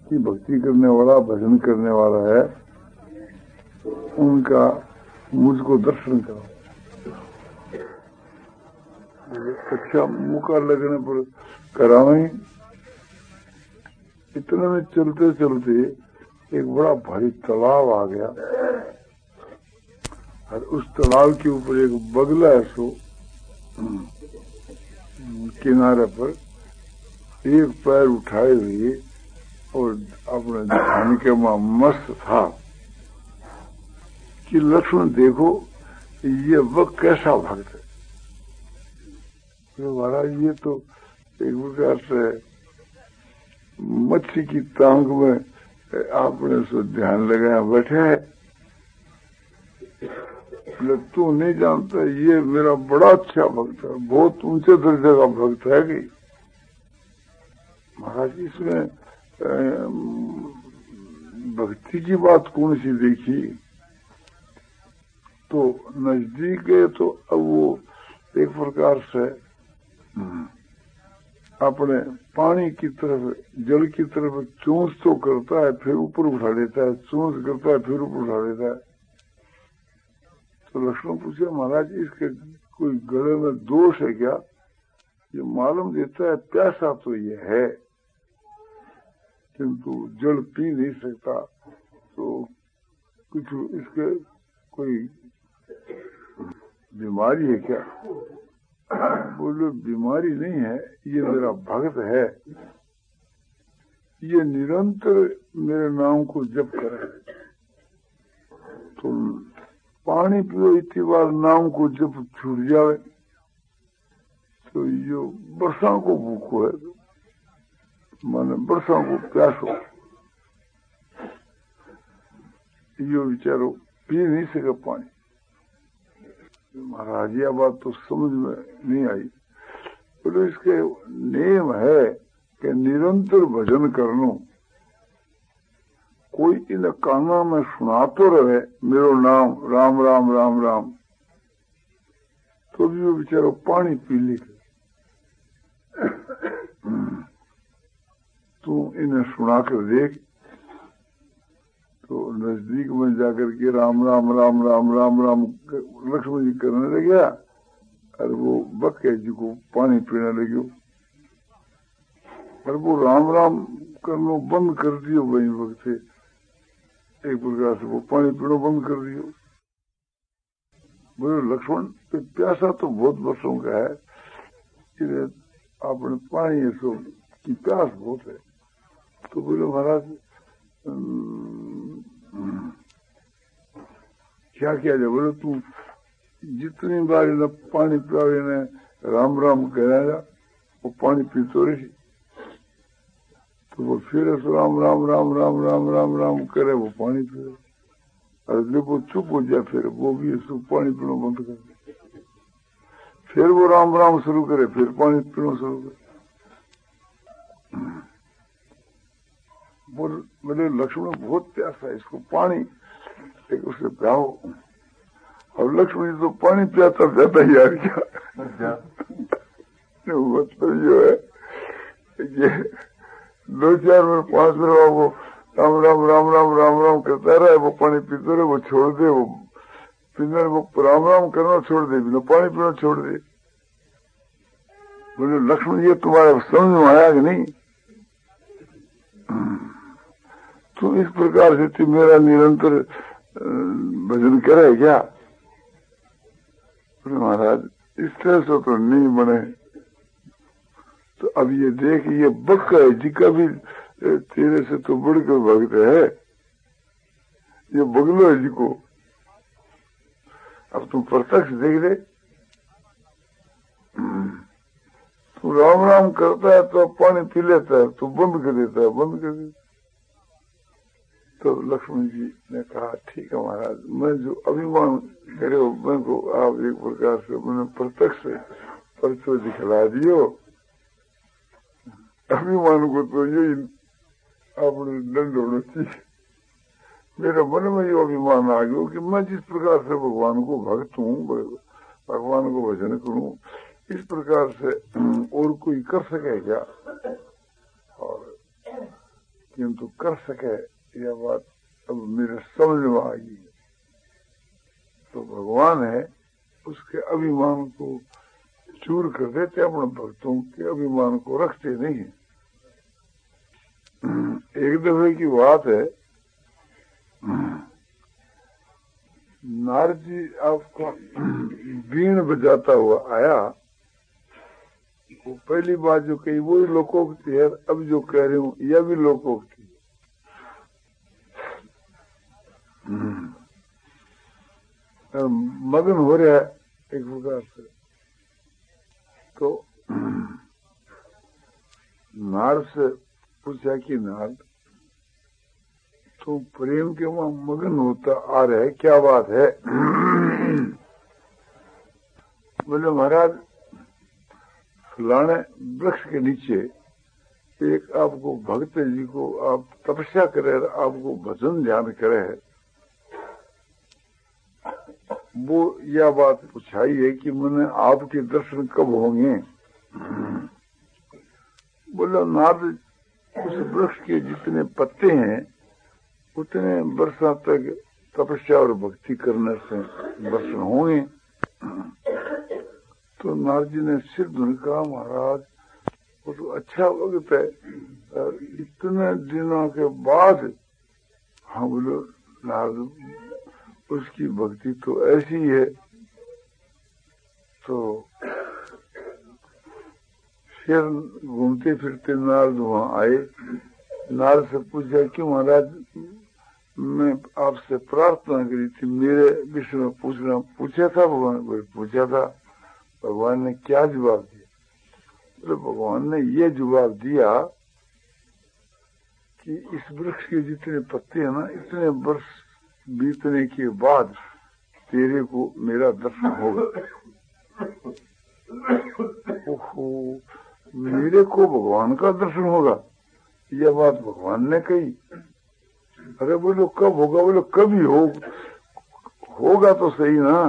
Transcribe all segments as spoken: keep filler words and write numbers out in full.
की भक्ति करने वाला, भजन करने वाला है, उनका मुझको दर्शन करो। अच्छा मौका लगने पर करावे। इतने में चलते चलते एक बड़ा भारी तालाब आ गया और उस तालाब के ऊपर एक बगला है सो किनारे पर एक पैर उठाए हुए और अपने ध्यान के मां मस्त था कि लक्ष्मण देखो ये वह कैसा भक्त है। तो महाराज ये तो एक प्रकार से मच्छी की टांग में आपने सो ध्यान लगाया बैठे है। तू नहीं जानता ये मेरा बड़ा अच्छा भक्त है, बहुत ऊंचे दर्जे का भक्त है कि महाराज इसमें भक्ति की बात कौन सी देखी। तो नजदीक गए तो अब वो एक प्रकार से अपने पानी की तरफ, जल की तरफ चूंस तो करता है, फिर ऊपर उठा लेता है, चूंस करता है, फिर ऊपर उठा लेता है। तो लक्ष्मण पूछे महाराज इसके कोई गले में दोष है क्या? ये मालूम देता है प्यासा तो ये है किंतु जल पी नहीं सकता, तो कुछ इसके कोई बीमारी है क्या? बोलो बीमारी नहीं है, ये मेरा भक्त है, ये निरंतर मेरे नाम को जप करे। तो पानी पियो इतनी बार नाम को जब छूट जावे तो यो वर्षा को भूखो है, माने वर्षा को प्यासो, यो बेचारो पी नहीं सके पानी। महाराज यह बात तो समझ में नहीं आई। बोले इसके नियम है कि निरंतर भजन करनो, कोई इन काना में सुनातो रहे मेरो नाम राम राम राम राम, तो भी वो बेचारो पानी पी ले। तू इन्हें सुना कर देख। तो नजदीक में जाकर के राम राम राम राम राम राम लक्ष्मण जी करने लग गया और वो बक्के जी को पानी पीने लगे और वो राम राम करना बंद कर दियो। वही वक्त से एक प्रकार से वो पानी पीना बंद कर दियो। बोले लक्ष्मण प्यासा तो बहुत वर्षों का है, आपने पानी है सो की प्यास बहुत है। तो बोले महाराज क्या किया जाए? बोले तू जितनी बार न पानी पियावे ने राम राम कहना वो पानी पीतो रही। तो वो फिर राम राम राम राम राम राम राम करे, वो पानी पी और जब वो चुप हो जाए फिर वो भी इसको पानी पीना बंद कर दे। फिर वो राम राम शुरू करे, फिर पानी पीना शुरू करे। बोले लक्ष्मण बहुत प्यासा है, इसको पानी एक उसे पियाओ। और लक्ष्मण जी तो पानी पियाता पियाता ही आ गया। मतलब जो है ये दो चार मिनट पांच मिनट वो राम राम राम राम राम राम करता रहे, वो पानी पीते रहे, वो छोड़ दे, वो पीने वो राम राम करना छोड़ दे, बिना पानी पीना छोड़ दे। बोले लक्ष्मण जी तुम्हारे समझ में आया कि नहीं? तो इस प्रकार से तू मेरा निरंतर भजन करे क्या? महाराज इस तरह से तो नहीं बने। तो अब ये देख ये बक है जी का भी तेरे से तो बढ़कर भक्त है, ये बगलो है जी को। अब तुम प्रत्यक्ष देख दे, तू राम राम करता है तो पानी पी लेता है, तो बंद कर देता है, बंद कर देता है। तो लक्ष्मण जी ने कहा ठीक है महाराज, मैं जो अभिमान करे मैं को आप एक प्रकार से मैंने प्रत्यक्ष परचो दिखला दियो। अभिमान को तो यही आपने दंड होना चाहिए। मेरे मन में ये अभिमान आ गया कि मैं जिस प्रकार से भगवान को भक्त हूँ, भगवान को भजन करूँ, इस प्रकार से और कोई कर सके क्या? और किंतु कर सके यह बात अब मेरे समझ में आ गई। तो भगवान है उसके अभिमान को चूर कर देते, अपने भक्तों के अभिमान को रखते नहीं है। एक दफे की बात है, नारद जी आपका बीन बजाता हुआ आया। वो पहली बात जो कही वो लोकोक्ति है, अब जो कह रही हूँ यह भी लोकोक्ति है। मगन हो रहा है एक प्रकार से। तो नारद से पूछा कि नारद तो प्रेम के वहां मगन होता आ रहा है, क्या बात है? बोले महाराज फलाने वृक्ष के नीचे एक आपको भक्त जी को आप तपस्या करे, आपको भजन ध्यान करे है, वो यह बात पूछाई है कि मैंने आपके दर्शन कब होंगे? बोले नारद उस वृक्ष के जितने पत्ते हैं उतने वर्षों तक तपस्या और भक्ति करने से दर्शन होंगे। तो नारद जी ने सिर धुन कहा महाराज वो तो अच्छा वक्त है, इतने दिनों के बाद। हाँ बोलो नारद उसकी भक्ति तो ऐसी है। तो फिर घूमते फिरते नारद वहां आए। नारद से पूछा कि महाराज मैं आपसे प्रार्थना करी थी, मेरे विषय में पूछना पूछा था भगवान को? पूछा था। भगवान ने क्या जवाब दिया? तो भगवान ने ये जवाब दिया कि इस वृक्ष के जितने पत्ते हैं ना, इतने वर्ष बीतने के बाद तेरे को मेरा दर्शन होगा। ओहो, मेरे को भगवान का दर्शन होगा, यह बात भगवान ने कही। अरे बोलो कब होगा? बोलो कभी हो होगा तो सही ना।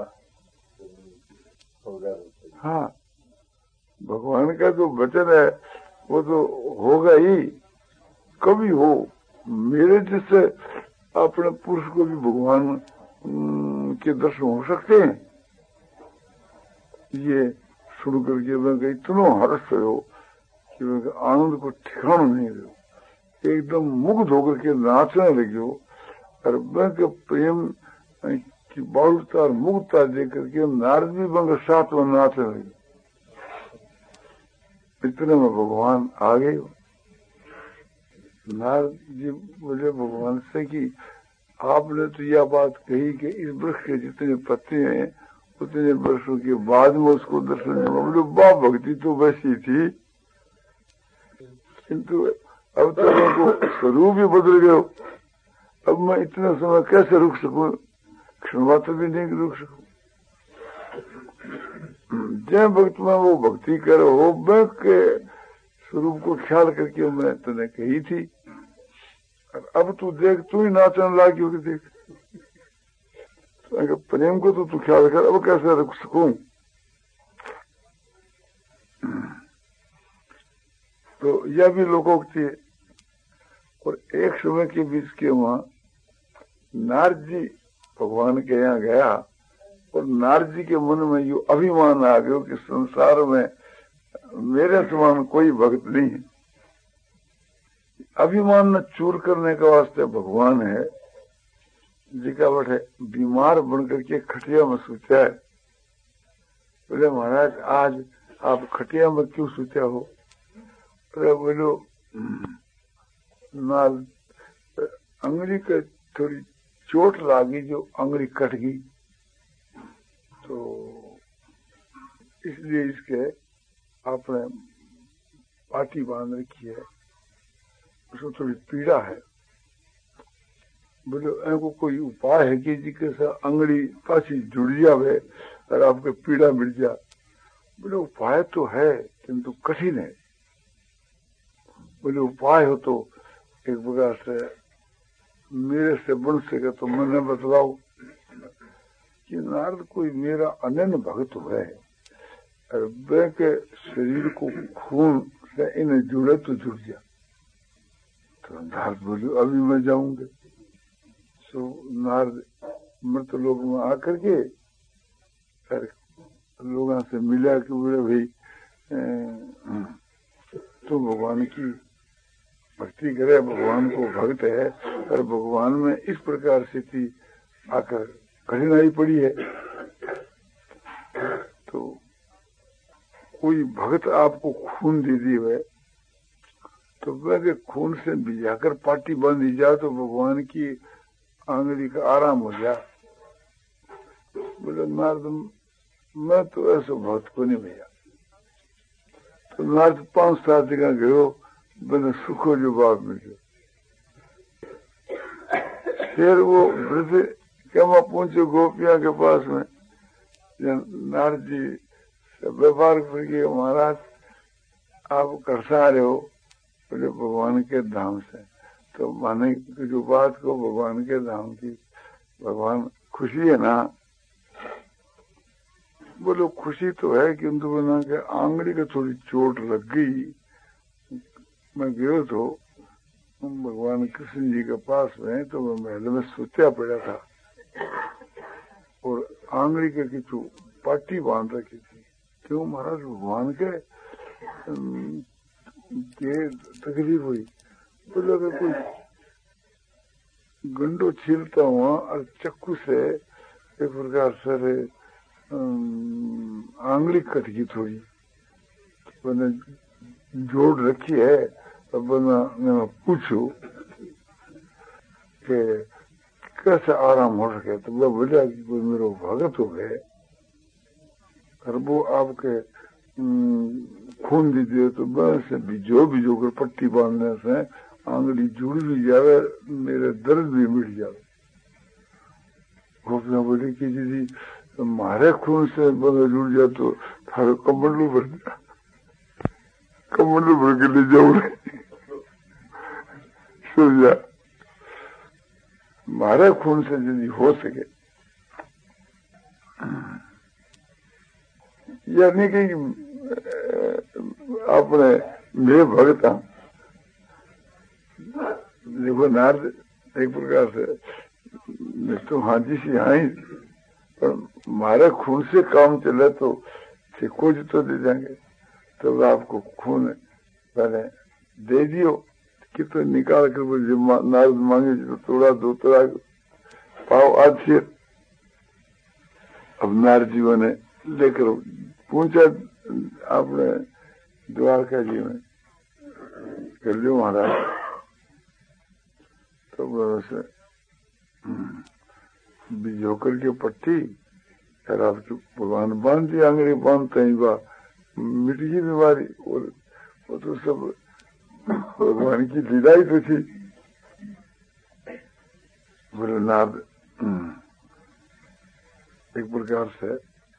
हाँ, भगवान का जो वचन है वो तो होगा ही, कभी हो। मेरे जैसे अपने पुरुष को भी भगवान के दर्शन हो सकते हैं। ये सुन करके मैं इतना हर्ष हो कि मैं आनंद को ठिकाना नहीं रहो, एकदम मुग्ध होकर के नाचने लगे हो। और मैं के प्रेम की बाहुलता और मुग्धता देख करके नारद भी बंग साथ में नाचने लगे। इतने में भगवान आ गए। नारद जी बोले भगवान से कि आपने तो यह बात कही कि इस वृक्ष के जितने पत्ते हैं उतने वर्षों के बाद में उसको दर्शन दूंगा। बोले वाह, भक्ति तो वैसी थी, किंतु अब तो मेरे स्वरूप ही बदल गए। अब मैं इतना समय कैसे रुक सकूं? क्षण मात्र भी नहीं रुक सकूं। जय भक्त में वो भक्ति करो हो, मैं के स्वरूप को ख्याल करके मैं तुमने कही थी। अब तू देख, तू ही नाचने लागी होगी। देख तो प्रेम को तो तू ख्याल कर, अब कैसे रुक सकूं? तो यह भी लोकोक्ति है। और एक समय के बीच के वहां नारद जी भगवान के यहाँ गया और नारद जी के मन में यो अभिमान आ गयो कि संसार में मेरे समान कोई भक्त नहीं है। अभिमान न चूर करने का वास्ते भगवान है जिका बैठे बीमार बनकर के खटिया में सोचा है। बोले महाराज आज आप खटिया में क्यों सोचा हो? अरे बोलो नाल अंगुली के थोड़ी चोट लागी, जो अंगुली कट गई, तो इसलिए इसके आपने पाटी बांध रखी है, उसमें थोड़ी पीड़ा है। बोले इनको कोई उपाय है कि जिसके साथ अंगुली पासी जुड़ जावे और आपके पीड़ा मिट जा? बोले उपाय तो है किंतु कठिन है। बोले उपाय हो तो एक प्रकार से मेरे से बन सके तो मैंने बतलाओ कि नारद कोई मेरा अनन्य भक्त है और वे के शरीर को खून से इन्हें जुड़े तो जुड़ जा। तो नारद बोले अभी मैं जाऊंगे। सो नारद मृत लोक में आकर के लोगों से मिला कि बोले भाई तो भगवान की भक्ति करे, भगवान को भक्त है, और भगवान में इस प्रकार से थी आकर कठिनाई पड़ी है, तो कोई भक्त आपको खून दे दी है तो वह के खून से भिजाकर पाटी बांधी जाए तो भगवान की आंगली का आराम हो जाए। बोले नारद मैं तो ऐसा भक्त को नहीं भैया। तो नारद पांच सात जगह गयो, मैंने सुखो जो बाप मिल गयो। फिर वो वृद्ध केमा पहुंचे गोपिया के पास में, नारद जी व्यापार कर गए, महाराज आप करसा रहे हो, बोले भगवान के धाम से। तो माने जो बात को भगवान के धाम की, भगवान खुशी है ना? बोलो खुशी तो है, किंतु बना के आंगली का थोड़ी चोट लग गई। मैं गयो तो भगवान कृष्ण जी के पास में, तो मैं महल में सोचा पड़ा था और आंगली के किचू पाटी बांध रखी थी। क्यों महाराज? भगवान के के तकलीफ हुई। बोले कोई गंडो छीलता हुआ और चक्कू से एक प्रकार से आंगली कट गई थोड़ी, मैंने जोड़ रखी है। अब मैं पूछू कि कैसे आराम हो सके, तो वह बोला कि कोई मेरा भगत हो गए और वो आपके खून दीजिए, तो बस भिजो भिजो कर पट्टी बांधने से आंगली जुड़ भी जावे, मेरे दर्द भी मिट जावे। गोपियां बोली कि दीदी मारे खून से बंदा जुड़ जाए तो थारे कमंडलू भर कमंडलू भर के ले जाऊ रे समझा। मारे खून से यदि हो सके, यानी कि अपने मैं भगत हूं। देखो नारद एक प्रकार से तो हाजी से आई, पर हमारे खून से काम चले तो कुछ तो दे देंगे। तो आपको खून पहले दे दियो कि तो निकाल कर वो नारद मांगे तो थोड़ा दो थोड़ा पाओ आज फिर। अब नारद जी ने लेकर पूछा आपने द्वारका जी में कर लियो महाराज। तो बस बिजो करके पट्टी फिर आपकी भगवान बांध दी, आंगली बांधते ही बा मिट गई बीमारी। और वो तो सब भगवान की लीला ही तो थी। बोले नारद एक प्रकार से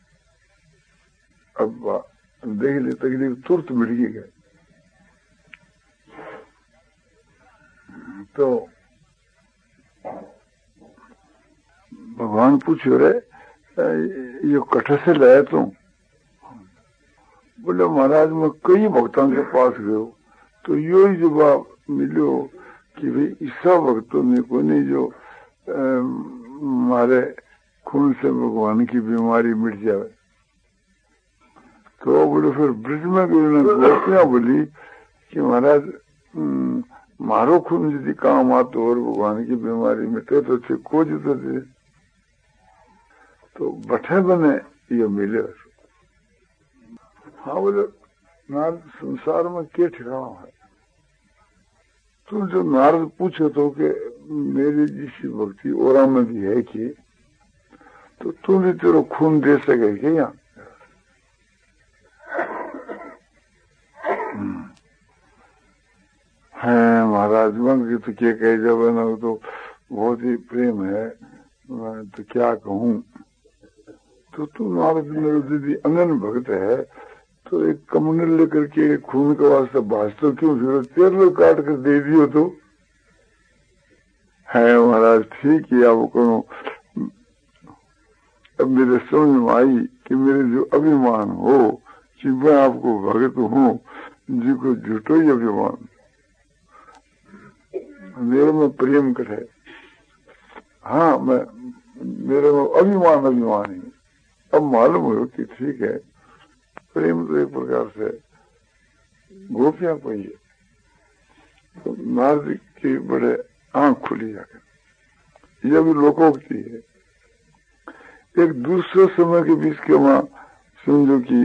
अब देख ली तकलीफ तुरंत मिट गई। तो भगवान पूछो रे ये कठ से लाया तू? बोले महाराज मैं कई भक्तों के पास गयो तो यो ही जवाब मिलो कि भाई ईसा भक्तों में को नहीं जो हमारे खून से भगवान की बीमारी मिट जाए। तो बोले फिर ब्रज में गोपियां बोली कि महाराज मारो खून यदि काम आते और भगवान की बीमारी मिटे तो थे खोज तो दे। तो बठे बने ये मिले। हाँ बोले नारद संसार में क्या ठिकाना है? तुम जो नारद पूछे तो कि मेरी जैसी भक्ति और में भी है कि, तो तुम भी तेरा खून दे सके क्या यहाँ? है महाराज मन तो क्या कहे जब ना तो बहुत ही प्रेम है, मैं तो क्या कहूँ। तो तू नारद मेरे दीदी अंगन भक्त है तो एक कमंडल लेकर के खून के वास्ते बाज तो क्यों फिर तेर लोग काट कर दे दियो तो है महाराज ठीक है। अब करो अब मेरे समझ में आई कि मेरे जो अभिमान हो कि मैं आपको भगत हूँ, जिसको झूठो ही अभिमान। मेरे में प्रेम करे। हाँ, मैं मेरे में अभिमान अभिमान ही। अब मालूम हो कि ठीक है, प्रेम तो एक प्रकार से गोपियां को ही है। तो नारद की बड़े आंख खुली जाकर, यह भी लोकोक्ति है। एक दूसरे समय के बीच के वहां समझो कि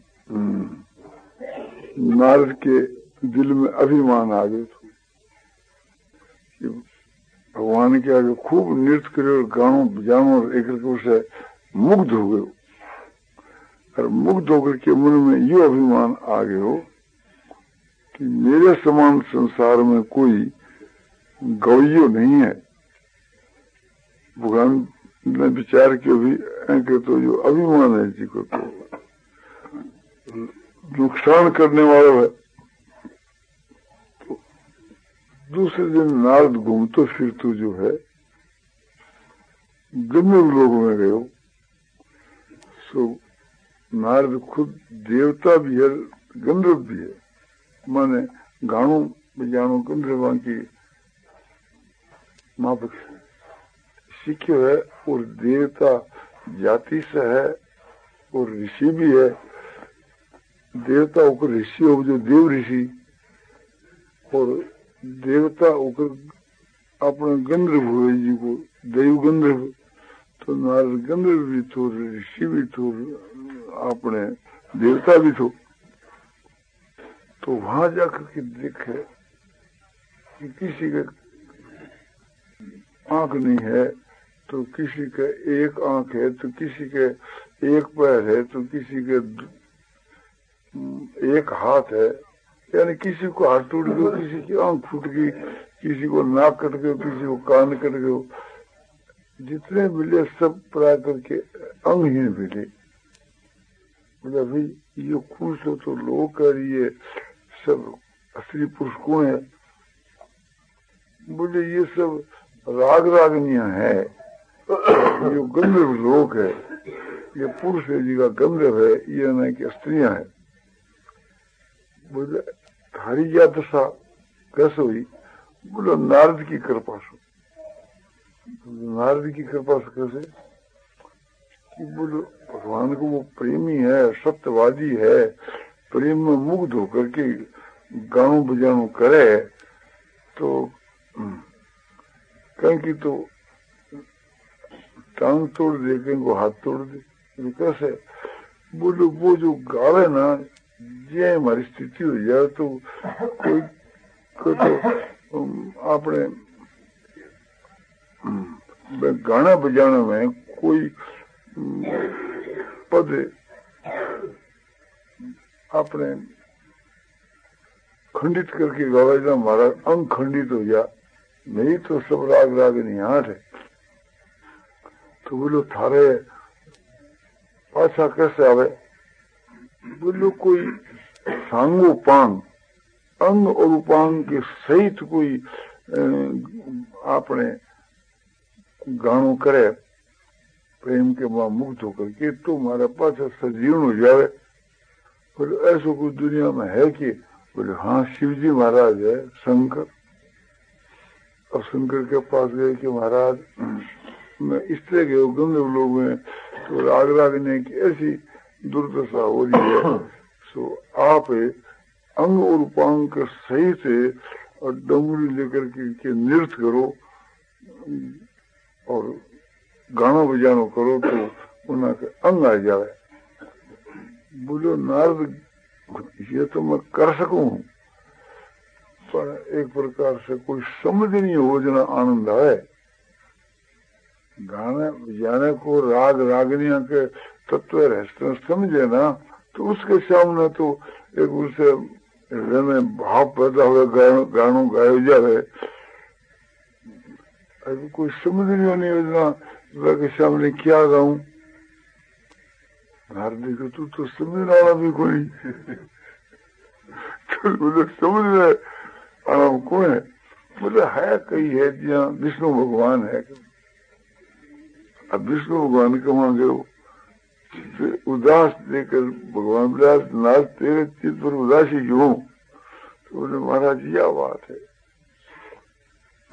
नारद के दिल में अभिमान आ गए थे कि भगवान के आगे खूब नृत्य करे और गानों बजानों और एक से मुग्ध हो गए। और मुग्ध होकर के मन में ये अभिमान आ गए हो कि मेरे समान संसार में कोई गवैयो नहीं है। भगवान ने विचार किया भी के तो जो अभिमान है जी को तो नुकसान करने वाला है। तो दूसरे दिन नारद घूमतो फिरतो जो है गंधर्व लोक में गए। सो नारद खुद देवता भी है, गंधर्व भी है, माने गानों बजानों गंधर्वा की माफक सीखे है और देवता जाति से है और ऋषि भी है। देवता होकर ऋषि हो जो देव ऋषि, और देवता होकर अपने गंधर्व हुए जी को देव गंधर्व। तो नारद गंधर्व भी थो, ऋषि भी थो, अपने देवता भी थो। तो वहां जाकर के देखे कि किसी के आंख नहीं है, तो किसी के एक आंख है, तो किसी के एक पैर है, तो किसी के एक हाथ है। यानी किसी को हाथ टूट गया, किसी की आंख फूट गई, किसी को नाक कट गया, किसी को कान कट गया। जितने मिले सब प्राय करके अंगहीन मिले। बोला भाई ये खुश हो तो लोग कह रही है सब असली पुरुष कौन है? बोले ये सब राग रागनियां है, ये गंधर्व लोक है, ये पुरुष है जी का गंधर्व है, ये नहीं कि स्त्रियां है। बोले थारी क्या दशा कैसे हुई? बोलो नारद की कृपा से। नारद की कृपा से कैसे? कि बोलो भगवान को वो प्रेमी है, सत्यवादी है, प्रेम में मुग्ध होकर के गानों बजानों करे तो कहीं की तो टांग तोड़ दे, कहीं को हाथ तोड़ दे। तो कैसे? बोलो वो जो गावे ना, ये हमारी स्थिति हो जाए तो कोई को तो अपने गाना बजाने में कोई पद अपने खंडित करके गावेगा, हमारा अंग खंडित हो जा, नहीं तो सब राग राग नहीं हाथ है। तो बोलो थारे पाछा कैसे आवे? बोलो कोई सांगो पांग, अंग और उपांग के सहित कोई आपने गानों करे प्रेम के वहां मुक्त होकर के, तो हमारा पाछा सजीर्ण हो जावे। बोले ऐसा कोई दुनिया में है कि? बोले हाँ, शिव जी महाराज है, शंकर। और शंकर के पास गए कि महाराज मैं इस तरह गए गंधर्व लोग में तो राग रागने की ऐसी दुर्दशा हो रही है, सो आप अंग और उपांग के सही से और डमरू लेकर के, के नृत्य करो और गाना बजानो करो तो उनके अंग आ जाए। बोलो नारद ये तो मैं कर सकूं, पर एक प्रकार से कोई समझ नहीं हो जना आनंद आए। गाने बजाने को राग रागनिया के तत्व रहस्य समझे ना, तो उसके सामने तो एक उससे में भाव पैदा हुए गानों गाए जाए। अभी कोई समझ नहीं होनी योजना के सामने क्या गाऊं? नारद को तू तो समझने वाला भी कोई तो बोले समझ रहे आराम कौन है? बोले है कहीं है जहाँ विष्णु भगवान है। अब विष्णु भगवान के वहां गए उदास देकर भगवान विलास नाथ तेरे चित्त पर उदासी क्यों? तो बोले महाराज यह बात है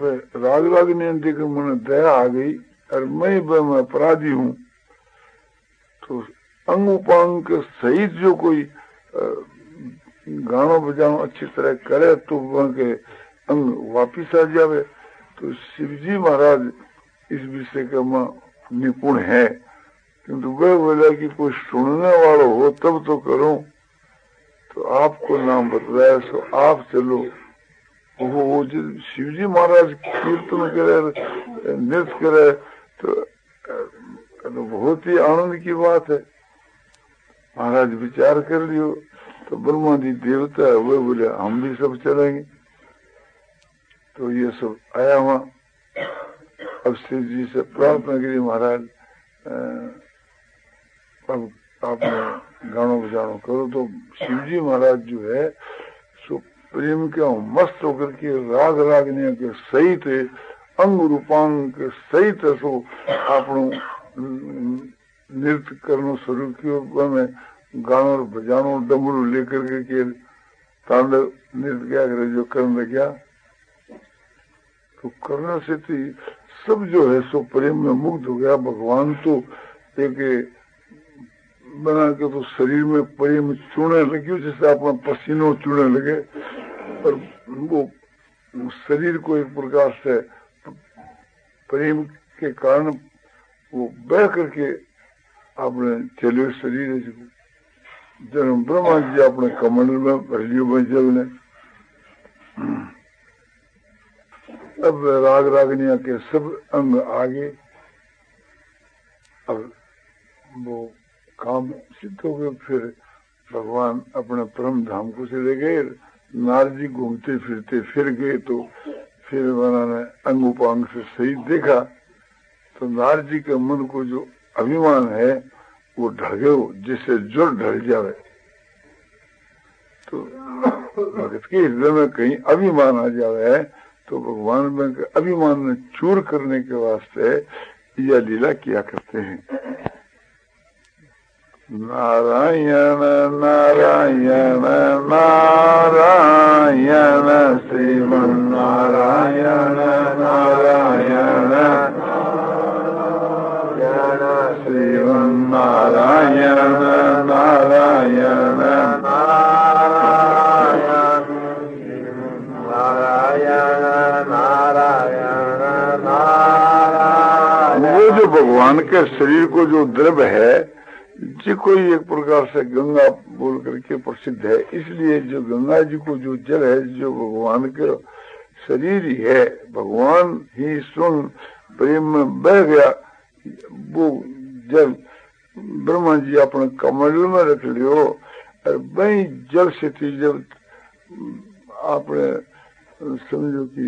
राग रागिनी देखकर मन दया आ गई और मैं मैं अपराधी हूँ, तो अंग उपांग के सहित जो कोई गानो बजानो अच्छी तरह करे तो वह के अंग वापिस आ जावे। तो शिवजी महाराज इस विषय का में निपुण है, किंतु वह बोला कि कोई सुनने वाला हो तब तो करो। तो आपको नाम बतलाया सो आप चलो। वो, वो शिवजी महाराज कीर्तन करे नृत्य करे तो, तो बहुत ही आनंद की बात है। महाराज विचार कर लियो तो ब्रह्मा जी देवता है वे बोले हम भी सब चलेंगे। तो ये सब आया वहां। अब शिव जी से प्रार्थना करी महाराज अब आपने गानो बजानो करो। तो शिवजी महाराज जो है सो प्रेम के मस्त होकर के राग रागनिया के सहित अंग रूपांग के सहित सो आपनो नृत्य करना शुरू किया। में गानो बजानो डमरू लेकर के, के तांडव नृत्य क्या करे जो करने लग्या। तो करने से थी सब जो है सो प्रेम में मुग्ध हो गया। भगवान तो एक बना के तो शरीर में प्रेम चुने लगे जैसे अपना पसीनों चुने लगे, और वो शरीर को एक प्रकार से प्रेम के कारण वो बह करके अपने चले शरीर जन्म ब्रह्मा जी अपने कमंडल में भर लियो बजल ने। अब राग रागनिया के सब अंग आगे। अब वो काम सिद्ध हो गए। फिर भगवान अपने परम धाम को चले गए। नारद जी घूमते फिरते फिर गए तो फिर उन्होंने अंग उपांग से सही देखा तो नारद जी के मन को जो अभिमान है वो ढल गए, जिससे जुड़ ढल जावे। तो भगत के हृदय में कहीं अभिमान आ जावे तो भगवान में अभिमान में चूर करने के वास्ते यह लीला किया करते हैं। नारायण नारायण नारायण श्रीमन नारायण नारायण श्रीमन नारायण नारायण वो जो भगवान के शरीर को जो द्रव्य है जी कोई एक प्रकार से गंगा बोल करके प्रसिद्ध है। इसलिए जो गंगा जी को जो जल है जो भगवान के शरीर ही है, भगवान ही स्वयं प्रेम में बह गया। वो जल ब्रह्मा जी अपने कमंडल में रख लियो और वही जल से थी जब आपने समझो कि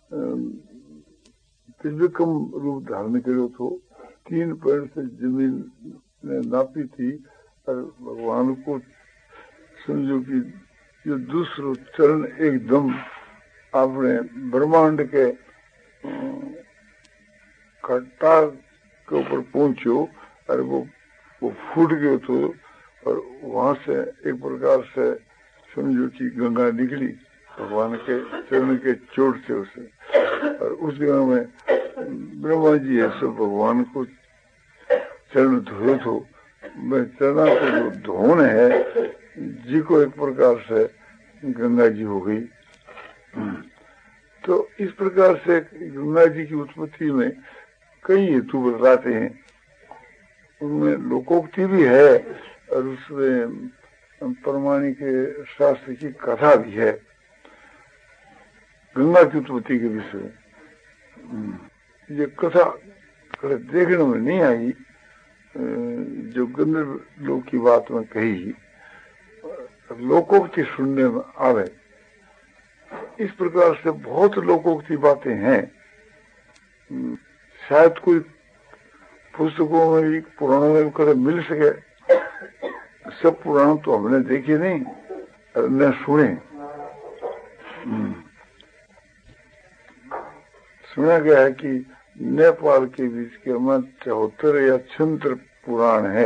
त्रिविक्रम रूप धारण करो तो तीन पैर से जमीन ने नापी थी और भगवान को समझो कि जो दूसरो चरण एकदम आपने ब्रह्मांड के कट्टा के ऊपर पहुंचो और वो वो फूट गयो तो और वहां से एक प्रकार से समझो कि गंगा निकली भगवान के चरण के चोट से उसे। और उस जगह में ब्रह्मा जी है सब भगवान को चरण धोए तो मैं चरणा को जो धोन है जी को एक प्रकार से गंगा जी हो गई। तो इस प्रकार से गंगा जी की उत्पत्ति में कई हेतु बतलाते हैं। उनमें लोकोक्ति भी है और उसमें प्रमाणिक शास्त्र की कथा भी है गंगा की उत्पत्ति के विषय। ये कथा देखने में नहीं आई जो गंधर्व लोक की बात में कही, लोकोक्ति सुनने में आवे। इस प्रकार से बहुत लोकोक्ति बातें हैं। शायद कोई पुस्तकों में भी पुराणों में कथा मिल सके। सब पुराण तो हमने देखे नहीं और न सुने। सुना गया है कि नेपाल के बीच के में चौहत्तर या छिहत्तर पुराण है।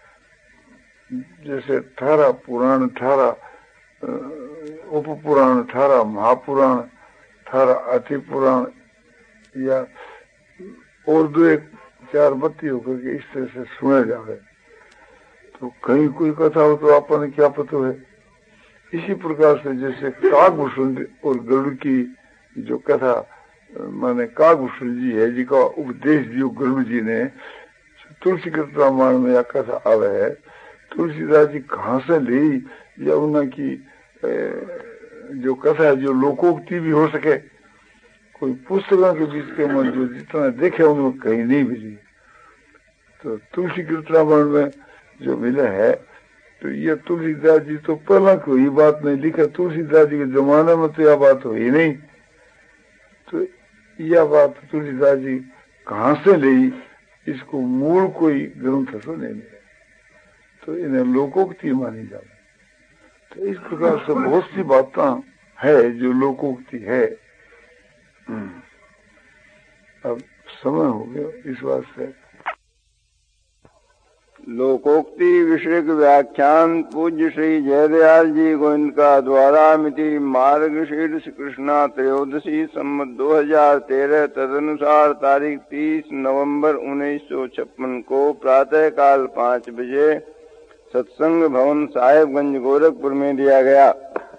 जैसे अठारह पुराण, अठारह उप पुराण, अठारह महापुराण, अठारह अति पुराण, या और दो एक चार बत्ती होकर के इस तरह से सुना जावे तो कहीं कोई कथा हो तो आपने क्या पता है। इसी प्रकार से जैसे कागभूषण और गरुड़ की जो कथा माने कागभूषण जी है जिका उपदेश दियो गरुड़ जी ने तुलसी कृत रामायण में यह कथा आवे है। तुलसीदास जी कहाँ से ली या उनकी जो कथा है जो लोकोक्ति भी हो सके कोई पुस्तकों के बीच के मन जो जितना देखे उनमें कहीं नहीं मिली। तो तुलसी कृत रामायण में जो मिला है तो ये तुलसीदास जी तो पहला कोई बात नहीं लिखा, तुलसीदास जी के जमाने में तो यह बात हुई नहीं। तो यह बात तुलसीदास जी कहाँ से ली इसको मूल कोई ग्रंथ से नहीं मिला तो इन्हें लोकोक्ति मानी जाती। तो इस प्रकार से बहुत सी बातें है जो लोकोक्ति है। अब समय हो गया इस बात से। लोकोक्ति विषयक व्याख्यान पूज्य श्री जयदयाल जी गोविंद का द्वारा मिति मार्गशीर्ष कृष्णा त्रयोदशी सम्मत दो हजार तेरह तदनुसार तारीख तीस नवंबर उन्नीस सौ छप्पन को प्रातः काल पाँच बजे सत्संग भवन साहेबगंज गोरखपुर में दिया गया।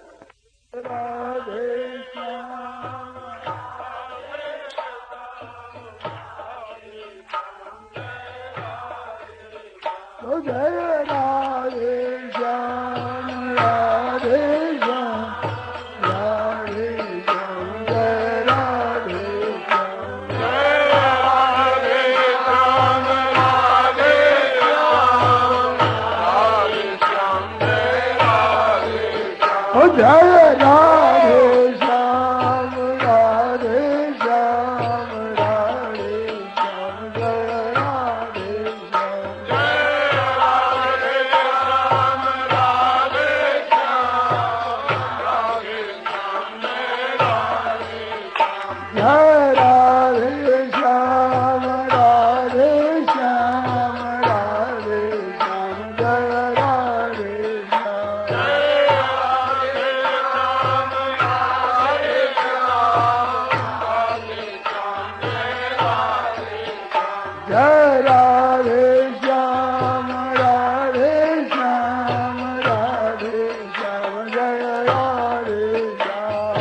जय राधे श्याम राधे श्याम राधे श्याम जय राधे श्याम जय राधे श्याम राधे श्याम राधे श्याम जय राधे श्याम ओ जय राधे श्याम राधे श्याम राधे श्याम जय राधे श्याम जय राधे श्याम राधे श्याम राधे श्याम जय राधे श्याम जय राधे श्याम राधे श्याम राधे श्याम जय राधे श्याम जय राधे श्याम राधे श्याम राधे श्याम जय राधे श्याम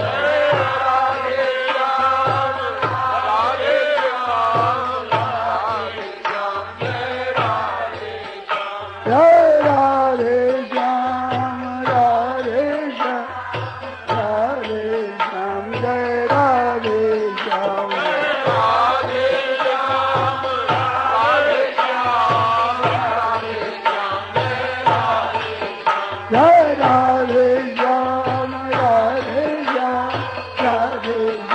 जय राधे श्याम राधे श्याम राधे श्याम जय राधे श्याम राधे श्याम राधे श्याम राधे श्याम जय राधे श्याम राधे श्याम राधे